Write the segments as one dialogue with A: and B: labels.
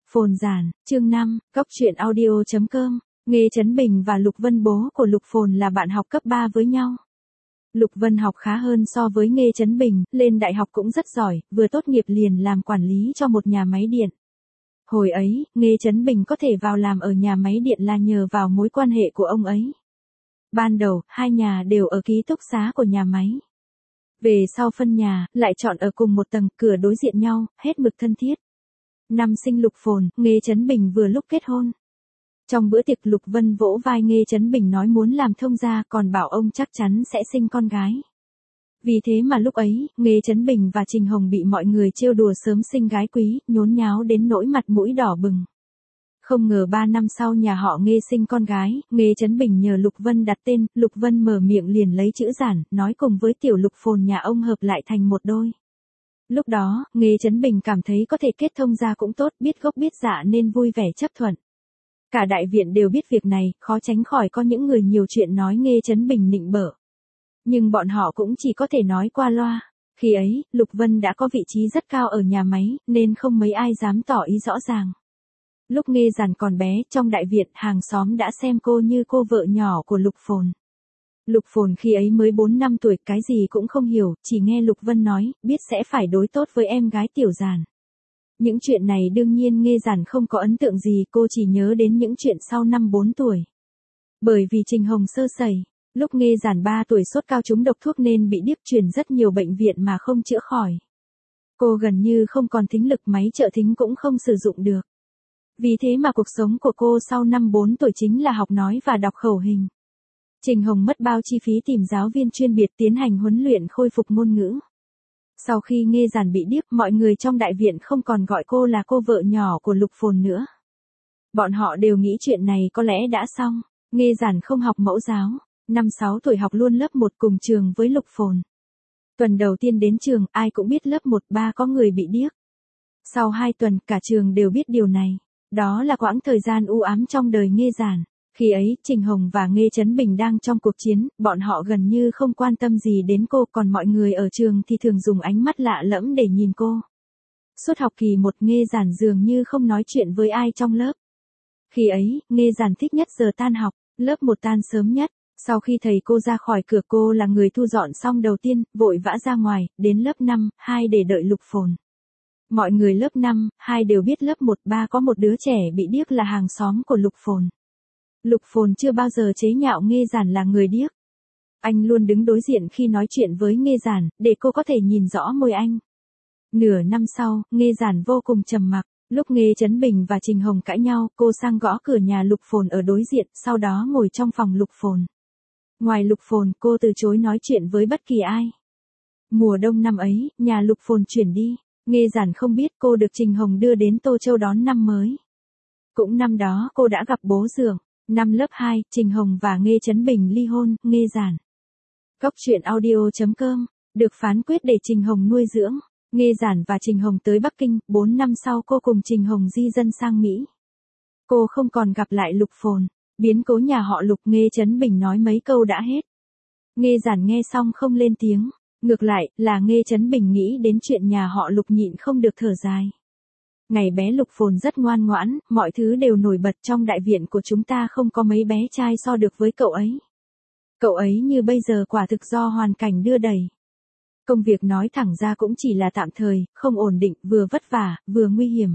A: Phồn giản, chương 5, Cóc truyện audio.com. Nghê Chấn Bình và Lục Vân bố của Lục Phồn là bạn học cấp 3 với nhau. Lục Vân học khá hơn so với Nghê Chấn Bình, lên đại học cũng rất giỏi, vừa tốt nghiệp liền làm quản lý cho một nhà máy điện. Hồi ấy, Nghê Chấn Bình có thể vào làm ở nhà máy điện là nhờ vào mối quan hệ của ông ấy. Ban đầu, hai nhà đều ở ký túc xá của nhà máy. Về sau phân nhà, lại chọn ở cùng một tầng, cửa đối diện nhau, hết mực thân thiết. Năm sinh Lục Phồn, Nghê Chấn Bình vừa lúc kết hôn. Trong bữa tiệc Lục Vân vỗ vai Nghê Chấn Bình nói muốn làm thông gia, còn bảo ông chắc chắn sẽ sinh con gái. Vì thế mà lúc ấy, Nghê Chấn Bình và Trình Hồng bị mọi người trêu đùa sớm sinh gái quý, nhốn nháo đến nỗi mặt mũi đỏ bừng. Không ngờ 3 năm sau nhà họ Nghê sinh con gái, Nghê Chấn Bình nhờ Lục Vân đặt tên, Lục Vân mở miệng liền lấy chữ giản, nói cùng với tiểu Lục Phồn nhà ông hợp lại thành một đôi. Lúc đó, Nghê Chấn Bình cảm thấy có thể kết thông gia cũng tốt, biết gốc biết dạ nên vui vẻ chấp thuận. Cả đại viện đều biết việc này, khó tránh khỏi có những người nhiều chuyện nói Nghê Chấn Bình nịnh bợ. Nhưng bọn họ cũng chỉ có thể nói qua loa. Khi ấy, Lục Vân đã có vị trí rất cao ở nhà máy, nên không mấy ai dám tỏ ý rõ ràng. Lúc Nghê Giản còn bé, trong đại viện, hàng xóm đã xem cô như cô vợ nhỏ của Lục Phồn. Lục Phồn khi ấy mới 4 năm tuổi, cái gì cũng không hiểu, chỉ nghe Lục Vân nói, biết sẽ phải đối tốt với em gái Tiểu Giản. Những chuyện này đương nhiên Nghê Giản không có ấn tượng gì, cô chỉ nhớ đến những chuyện sau năm 4 tuổi. Bởi vì Trình Hồng sơ sẩy, lúc Nghê Giản 3 tuổi sốt cao trúng độc thuốc nên bị điếc, chuyển rất nhiều bệnh viện mà không chữa khỏi. Cô gần như không còn thính lực, máy trợ thính cũng không sử dụng được. Vì thế mà cuộc sống của cô sau năm 4 tuổi chính là học nói và đọc khẩu hình. Trình Hồng mất bao chi phí tìm giáo viên chuyên biệt tiến hành huấn luyện khôi phục ngôn ngữ. Sau khi Nghê Giản bị điếc, mọi người trong đại viện không còn gọi cô là cô vợ nhỏ của Lục Phồn nữa. Bọn họ đều nghĩ chuyện này có lẽ đã xong. Nghê Giản không học mẫu giáo, năm 6 tuổi học luôn lớp 1 cùng trường với Lục Phồn. Tuần đầu tiên đến trường, ai cũng biết lớp 1-3 có người bị điếc. Sau 2 tuần, cả trường đều biết điều này. Đó là quãng thời gian u ám trong đời Nghê Giản. Khi ấy, Trình Hồng và Nghê Chấn Bình đang trong cuộc chiến, bọn họ gần như không quan tâm gì đến cô, còn mọi người ở trường thì thường dùng ánh mắt lạ lẫm để nhìn cô. Suốt học kỳ 1, Nghê Giản dường như không nói chuyện với ai trong lớp. Khi ấy, Nghê Giản thích nhất giờ tan học, lớp 1 tan sớm nhất. Sau khi thầy cô ra khỏi cửa, cô là người thu dọn xong đầu tiên, vội vã ra ngoài, đến lớp 5-2 để đợi Lục Phồn. Mọi người lớp 5-2 đều biết lớp 1-3 có một đứa trẻ bị điếc là hàng xóm của Lục Phồn. Lục Phồn chưa bao giờ chế nhạo Nghê Giản là người điếc. Anh luôn đứng đối diện khi nói chuyện với Nghê Giản, để cô có thể nhìn rõ môi anh. Nửa năm sau, Nghê Giản vô cùng trầm mặc. Lúc Nghê Chấn Bình và Trình Hồng cãi nhau, cô sang gõ cửa nhà Lục Phồn ở đối diện, sau đó ngồi trong phòng Lục Phồn. Ngoài Lục Phồn, cô từ chối nói chuyện với bất kỳ ai. Mùa đông năm ấy, nhà Lục Phồn chuyển đi. Nghê Giản không biết cô được Trình Hồng đưa đến Tô Châu đón năm mới. Cũng năm đó, cô đã gặp bố Dượng. Năm lớp 2, Trình Hồng và Nghê Chấn Bình ly hôn, Nghê Giản. Cóc truyện audio.com, được phán quyết để Trình Hồng nuôi dưỡng. Nghê Giản và Trình Hồng tới Bắc Kinh, 4 năm sau cô cùng Trình Hồng di dân sang Mỹ. Cô không còn gặp lại Lục Phồn, biến cố nhà họ Lục. Nghê Chấn Bình nói mấy câu đã hết. Nghê Giản nghe xong không lên tiếng, ngược lại, là Nghê Chấn Bình nghĩ đến chuyện nhà họ Lục nhịn không được thở dài. Ngày bé Lục Phồn rất ngoan ngoãn, mọi thứ đều nổi bật, trong đại viện của chúng ta không có mấy bé trai so được với cậu ấy. Cậu ấy như bây giờ quả thực do hoàn cảnh đưa đẩy. Công việc nói thẳng ra cũng chỉ là tạm thời, không ổn định, vừa vất vả, vừa nguy hiểm.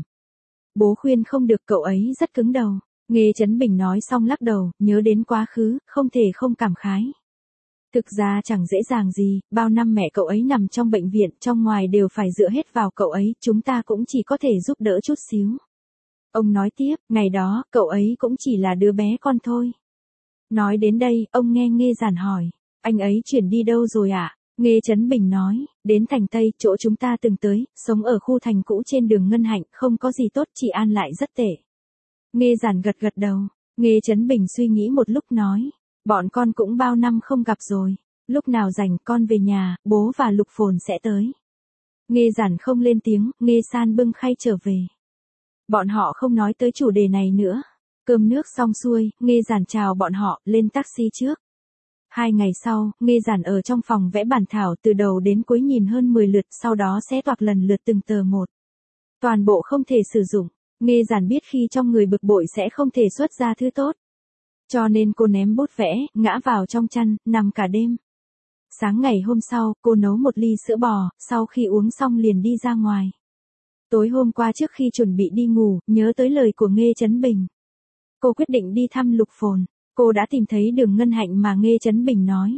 A: Bố khuyên không được, cậu ấy rất cứng đầu. Nghê Chấn Bình nói xong lắc đầu, nhớ đến quá khứ, không thể không cảm khái. Thực ra chẳng dễ dàng gì, bao năm mẹ cậu ấy nằm trong bệnh viện, trong ngoài đều phải dựa hết vào cậu ấy, chúng ta cũng chỉ có thể giúp đỡ chút xíu. Ông nói tiếp, ngày đó, cậu ấy cũng chỉ là đứa bé con thôi. Nói đến đây, ông nghe Nghê Giản hỏi, anh ấy chuyển đi đâu rồi ạ? Nghê Chấn Bình nói, đến thành Tây, chỗ chúng ta từng tới, sống ở khu thành cũ trên đường Ngân Hạnh, không có gì tốt, chỉ an lại rất tệ. Nghê Giản gật gật đầu. Nghê Chấn Bình suy nghĩ một lúc nói, bọn con cũng bao năm không gặp rồi. Lúc nào rảnh con về nhà, bố và Lục Phồn sẽ tới. Nghê Giản không lên tiếng, Nghê San bưng khay trở về. Bọn họ không nói tới chủ đề này nữa. Cơm nước xong xuôi, Nghê Giản chào bọn họ, lên taxi trước. 2 ngày sau, Nghê Giản ở trong phòng vẽ bản thảo từ đầu đến cuối nhìn hơn 10 lượt, sau đó xé toạc lần lượt từng tờ một. Toàn bộ không thể sử dụng. Nghe Giản biết khi trong người bực bội sẽ không thể xuất ra thứ tốt. Cho nên cô ném bút vẽ, ngã vào trong chăn, nằm cả đêm. Sáng ngày hôm sau, cô nấu một ly sữa bò, sau khi uống xong liền đi ra ngoài. Tối hôm qua trước khi chuẩn bị đi ngủ, nhớ tới lời của Nghê Chấn Bình. Cô quyết định đi thăm Lục Phồn. Cô đã tìm thấy đường Ngân Hạnh mà Nghê Chấn Bình nói.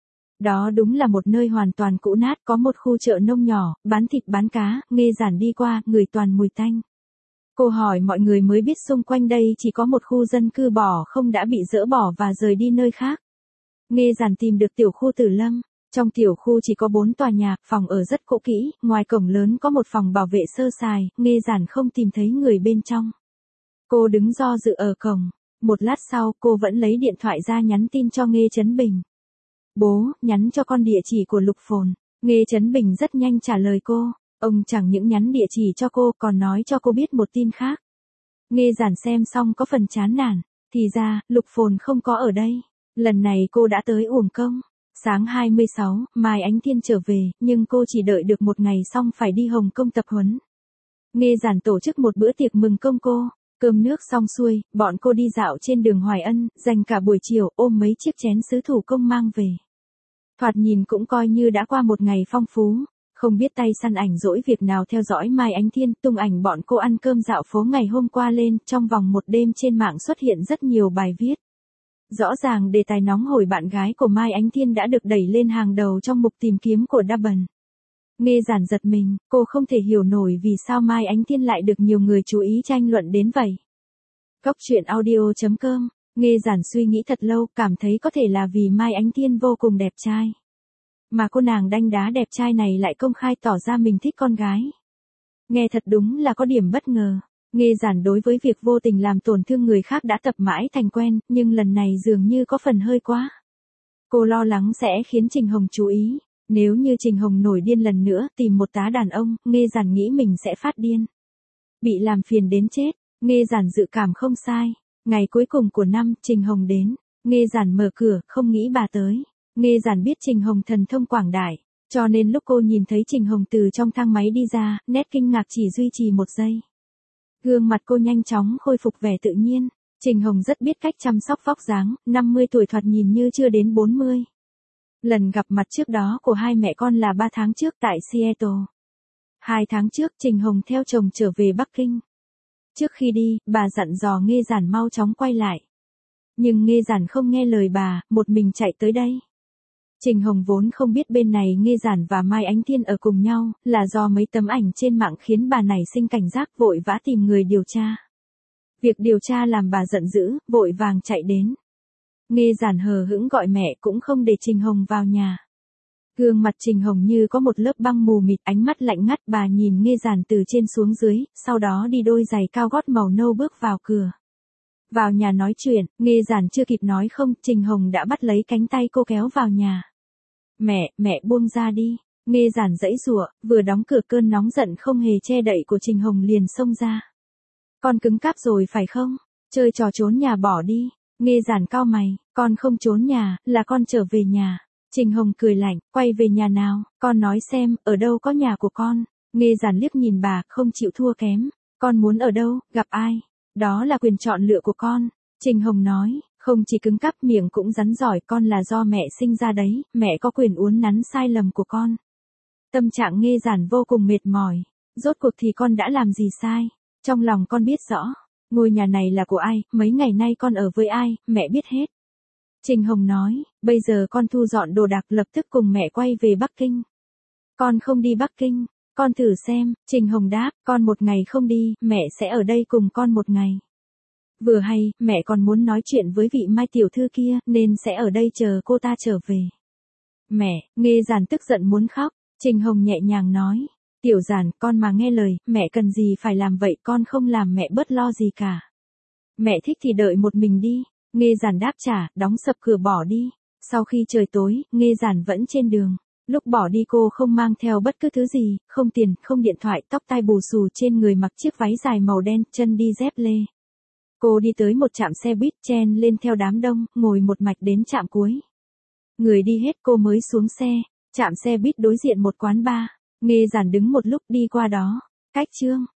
A: Đó đúng là một nơi hoàn toàn cũ nát, có một khu chợ nông nhỏ, bán thịt bán cá, Nghê Giản đi qua, ngửi toàn mùi tanh. Cô hỏi mọi người mới biết xung quanh đây chỉ có một khu dân cư bỏ không đã bị dỡ bỏ và rời đi nơi khác. Nghê Giản tìm được tiểu khu Tử Lâm. Trong tiểu khu chỉ có 4 tòa nhà, phòng ở rất cũ kỹ, ngoài cổng lớn có một phòng bảo vệ sơ sài, Nghê Giản không tìm thấy người bên trong. Cô đứng do dự ở cổng. Một lát sau, cô vẫn lấy điện thoại ra nhắn tin cho Nghê Chấn Bình. Bố, nhắn cho con địa chỉ của Lục Phồn. Nghê Chấn Bình rất nhanh trả lời cô. Ông chẳng những nhắn địa chỉ cho cô còn nói cho cô biết một tin khác. Nghê Giản xem xong có phần chán nản. Thì ra, Lục Phồn không có ở đây. Lần này cô đã tới uổng công. Sáng 26, Mai Ánh Thiên trở về, nhưng cô chỉ đợi được một ngày xong phải đi Hồng Kông tập huấn. Nghê Giản tổ chức một bữa tiệc mừng công cô. Cơm nước xong xuôi, bọn cô đi dạo trên đường Hoài Ân, dành cả buổi chiều ôm mấy chiếc chén sứ thủ công mang về. Thoạt nhìn cũng coi như đã qua một ngày phong phú. Không biết tay săn ảnh dỗi việc nào theo dõi Mai Ánh Thiên tung ảnh bọn cô ăn cơm dạo phố ngày hôm qua lên, trong vòng một đêm trên mạng xuất hiện rất nhiều bài viết. Rõ ràng đề tài nóng hổi bạn gái của Mai Ánh Thiên đã được đẩy lên hàng đầu trong mục tìm kiếm của Double. Nghê Giản giật mình, cô không thể hiểu nổi vì sao Mai Ánh Thiên lại được nhiều người chú ý tranh luận đến vậy. Cốc truyện audio.com, Nghê Giản suy nghĩ thật lâu, cảm thấy có thể là vì Mai Ánh Thiên vô cùng đẹp trai. Mà cô nàng đanh đá đẹp trai này lại công khai tỏ ra mình thích con gái. Nghe thật đúng là có điểm bất ngờ. Nghê Giản đối với việc vô tình làm tổn thương người khác đã tập mãi thành quen, nhưng lần này dường như có phần hơi quá. Cô lo lắng sẽ khiến Trình Hồng chú ý. Nếu như Trình Hồng nổi điên lần nữa tìm một tá đàn ông, Nghê Giản nghĩ mình sẽ phát điên. Bị làm phiền đến chết, Nghê Giản dự cảm không sai. Ngày cuối cùng của năm, Trình Hồng đến. Nghê Giản mở cửa, không nghĩ bà tới. Nghê Giản biết Trình Hồng thần thông quảng đại, cho nên lúc cô nhìn thấy Trình Hồng từ trong thang máy đi ra, nét kinh ngạc chỉ duy trì một giây. Gương mặt cô nhanh chóng khôi phục vẻ tự nhiên. Trình Hồng rất biết cách chăm sóc vóc dáng, 50 tuổi thoạt nhìn như chưa đến 40. Lần gặp mặt trước đó của hai mẹ con là 3 tháng trước tại Seattle. 2 tháng trước Trình Hồng theo chồng trở về Bắc Kinh. Trước khi đi, bà dặn dò Nghê Giản mau chóng quay lại. Nhưng Nghê Giản không nghe lời bà, một mình chạy tới đây. Trình Hồng vốn không biết bên này Nghê Giản và Mai Ánh Thiên ở cùng nhau, là do mấy tấm ảnh trên mạng khiến bà nảy sinh cảnh giác vội vã tìm người điều tra. Việc điều tra làm bà giận dữ, vội vàng chạy đến. Nghê Giản hờ hững gọi mẹ cũng không để Trình Hồng vào nhà. Gương mặt Trình Hồng như có một lớp băng mù mịt, ánh mắt lạnh ngắt, bà nhìn Nghê Giản từ trên xuống dưới, sau đó đi đôi giày cao gót màu nâu bước vào cửa. Vào nhà nói chuyện, Nghê Giản chưa kịp nói không, Trình Hồng đã bắt lấy cánh tay cô kéo vào nhà. Mẹ buông ra đi. Nghê Giản giãy giụa, vừa đóng cửa cơn nóng giận không hề che đậy của Trình Hồng liền xông ra. Con cứng cáp rồi phải không? Chơi trò trốn nhà bỏ đi. Nghê Giản cau mày, con không trốn nhà, là con trở về nhà. Trình Hồng cười lạnh, quay về nhà nào, con nói xem, ở đâu có nhà của con. Nghê Giản liếc nhìn bà, không chịu thua kém. Con muốn ở đâu, gặp ai? Đó là quyền chọn lựa của con. Trình Hồng nói, không chỉ cứng cáp miệng cũng rắn giỏi, con là do mẹ sinh ra đấy, mẹ có quyền uốn nắn sai lầm của con. Tâm trạng Nghê Giản vô cùng mệt mỏi. Rốt cuộc thì con đã làm gì sai? Trong lòng con biết rõ. Ngôi nhà này là của ai, mấy ngày nay con ở với ai, mẹ biết hết. Trình Hồng nói, bây giờ con thu dọn đồ đạc lập tức cùng mẹ quay về Bắc Kinh. Con không đi Bắc Kinh, con thử xem, Trình Hồng đáp, con một ngày không đi, mẹ sẽ ở đây cùng con một ngày. Vừa hay, mẹ còn muốn nói chuyện với vị Mai tiểu thư kia, nên sẽ ở đây chờ cô ta trở về. Mẹ, Nghê Giản tức giận muốn khóc, Trình Hồng nhẹ nhàng nói, Tiểu Giản, con mà nghe lời, mẹ cần gì phải làm vậy, con không làm mẹ bớt lo gì cả. Mẹ thích thì đợi một mình đi. Nghê Giản đáp trả, đóng sập cửa bỏ đi. Sau khi trời tối, Nghê Giản vẫn trên đường. Lúc bỏ đi cô không mang theo bất cứ thứ gì, không tiền, không điện thoại, tóc tai bù xù, trên người mặc chiếc váy dài màu đen, chân đi dép lê. Cô đi tới một trạm xe buýt, chen lên theo đám đông, ngồi một mạch đến trạm cuối. Người đi hết cô mới xuống xe. Trạm xe buýt đối diện một quán bar. Nghê Giản đứng một lúc đi qua đó. Cách chương